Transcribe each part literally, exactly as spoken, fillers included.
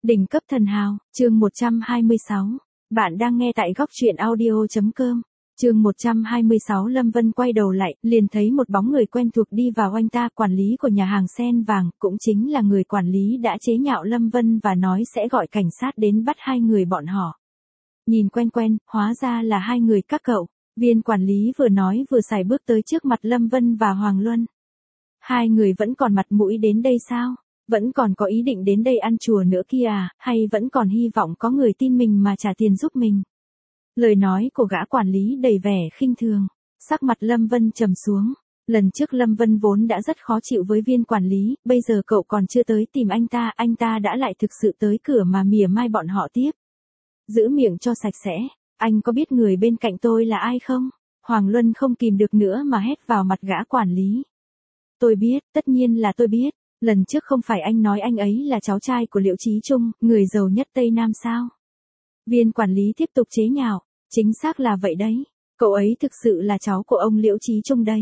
Đỉnh cấp thần hào, chương một trăm hai mươi sáu. Bạn đang nghe tại góc truyện audio chấm com. Chương một trăm hai mươi sáu. Lâm Vân quay đầu lại, liền thấy một bóng người quen thuộc đi vào anh ta, quản lý của nhà hàng Sen Vàng, cũng chính là người quản lý đã chế nhạo Lâm Vân và nói sẽ gọi cảnh sát đến bắt hai người bọn họ. Nhìn quen quen, hóa ra là hai người các cậu. Viên quản lý vừa nói vừa sải bước tới trước mặt Lâm Vân và Hoàng Luân. Hai người vẫn còn mặt mũi đến đây sao? Vẫn còn có ý định đến đây ăn chùa nữa kia à, hay vẫn còn hy vọng có người tin mình mà trả tiền giúp mình? Lời nói của gã quản lý đầy vẻ khinh thường. Sắc mặt Lâm Vân trầm xuống. Lần trước Lâm Vân vốn đã rất khó chịu với viên quản lý, bây giờ cậu còn chưa tới tìm anh ta, anh ta đã lại thực sự tới cửa mà mỉa mai bọn họ tiếp. Giữ miệng cho sạch sẽ, anh có biết người bên cạnh tôi là ai không? Hoàng Luân không kìm được nữa mà hét vào mặt gã quản lý. Tôi biết, tất nhiên là tôi biết. Lần trước không phải anh nói anh ấy là cháu trai của Liễu Chí Trung, người giàu nhất Tây Nam sao? Viên quản lý tiếp tục chế nhạo, chính xác là vậy đấy, cậu ấy thực sự là cháu của ông Liễu Chí Trung đấy.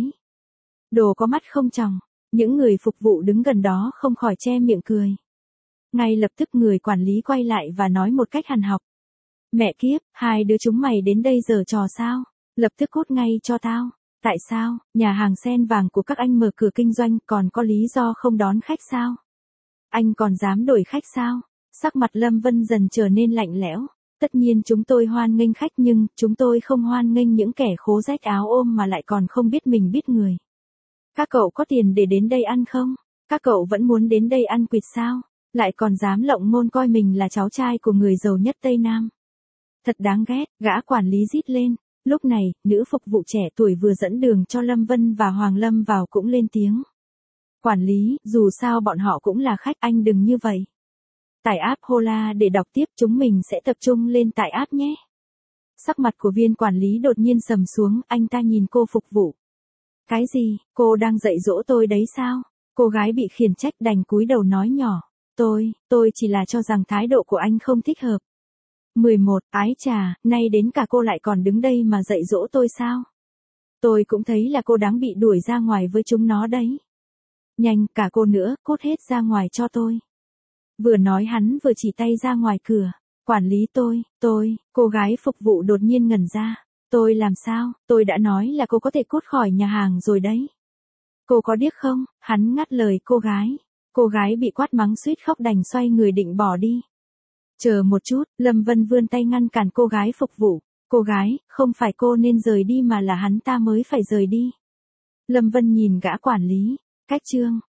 Đồ có mắt không tròng, những người phục vụ đứng gần đó không khỏi che miệng cười. Ngay lập tức người quản lý quay lại và nói một cách hằn học. Mẹ kiếp, hai đứa chúng mày đến đây giở trò sao? Lập tức cút ngay cho tao. Tại sao, nhà hàng Sen Vàng của các anh mở cửa kinh doanh còn có lý do không đón khách sao? Anh còn dám đổi khách sao? Sắc mặt Lâm Vân dần trở nên lạnh lẽo. Tất nhiên chúng tôi hoan nghênh khách nhưng chúng tôi không hoan nghênh những kẻ khố rách áo ôm mà lại còn không biết mình biết người. Các cậu có tiền để đến đây ăn không? Các cậu vẫn muốn đến đây ăn quỵt sao? Lại còn dám lộng môn coi mình là cháu trai của người giàu nhất Tây Nam. Thật đáng ghét, gã quản lý rít lên. Lúc này, nữ phục vụ trẻ tuổi vừa dẫn đường cho Lâm Vân và Hoàng Lâm vào cũng lên tiếng. Quản lý, dù sao bọn họ cũng là khách, anh đừng như vậy. Tải app Hola để đọc tiếp, chúng mình sẽ tập trung lên tải app nhé. Sắc mặt của viên quản lý đột nhiên sầm xuống, anh ta nhìn cô phục vụ. Cái gì, cô đang dạy dỗ tôi đấy sao? Cô gái bị khiển trách đành cúi đầu nói nhỏ. Tôi, tôi chỉ là cho rằng thái độ của anh không thích hợp. mười một. Ái chà, nay đến cả cô lại còn đứng đây mà dạy dỗ tôi sao? Tôi cũng thấy là cô đáng bị đuổi ra ngoài với chúng nó đấy. Nhanh, cả cô nữa, cút hết ra ngoài cho tôi. Vừa nói hắn vừa chỉ tay ra ngoài cửa. Quản lý tôi, tôi, cô gái phục vụ đột nhiên ngẩn ra. Tôi làm sao, tôi đã nói là cô có thể cút khỏi nhà hàng rồi đấy. Cô có điếc không? Hắn ngắt lời cô gái. Cô gái bị quát mắng suýt khóc đành xoay người định bỏ đi. Chờ một chút, Lâm Vân vươn tay ngăn cản cô gái phục vụ. Cô gái, không phải cô nên rời đi mà là hắn ta mới phải rời đi. Lâm Vân nhìn gã quản lý. Cách chương.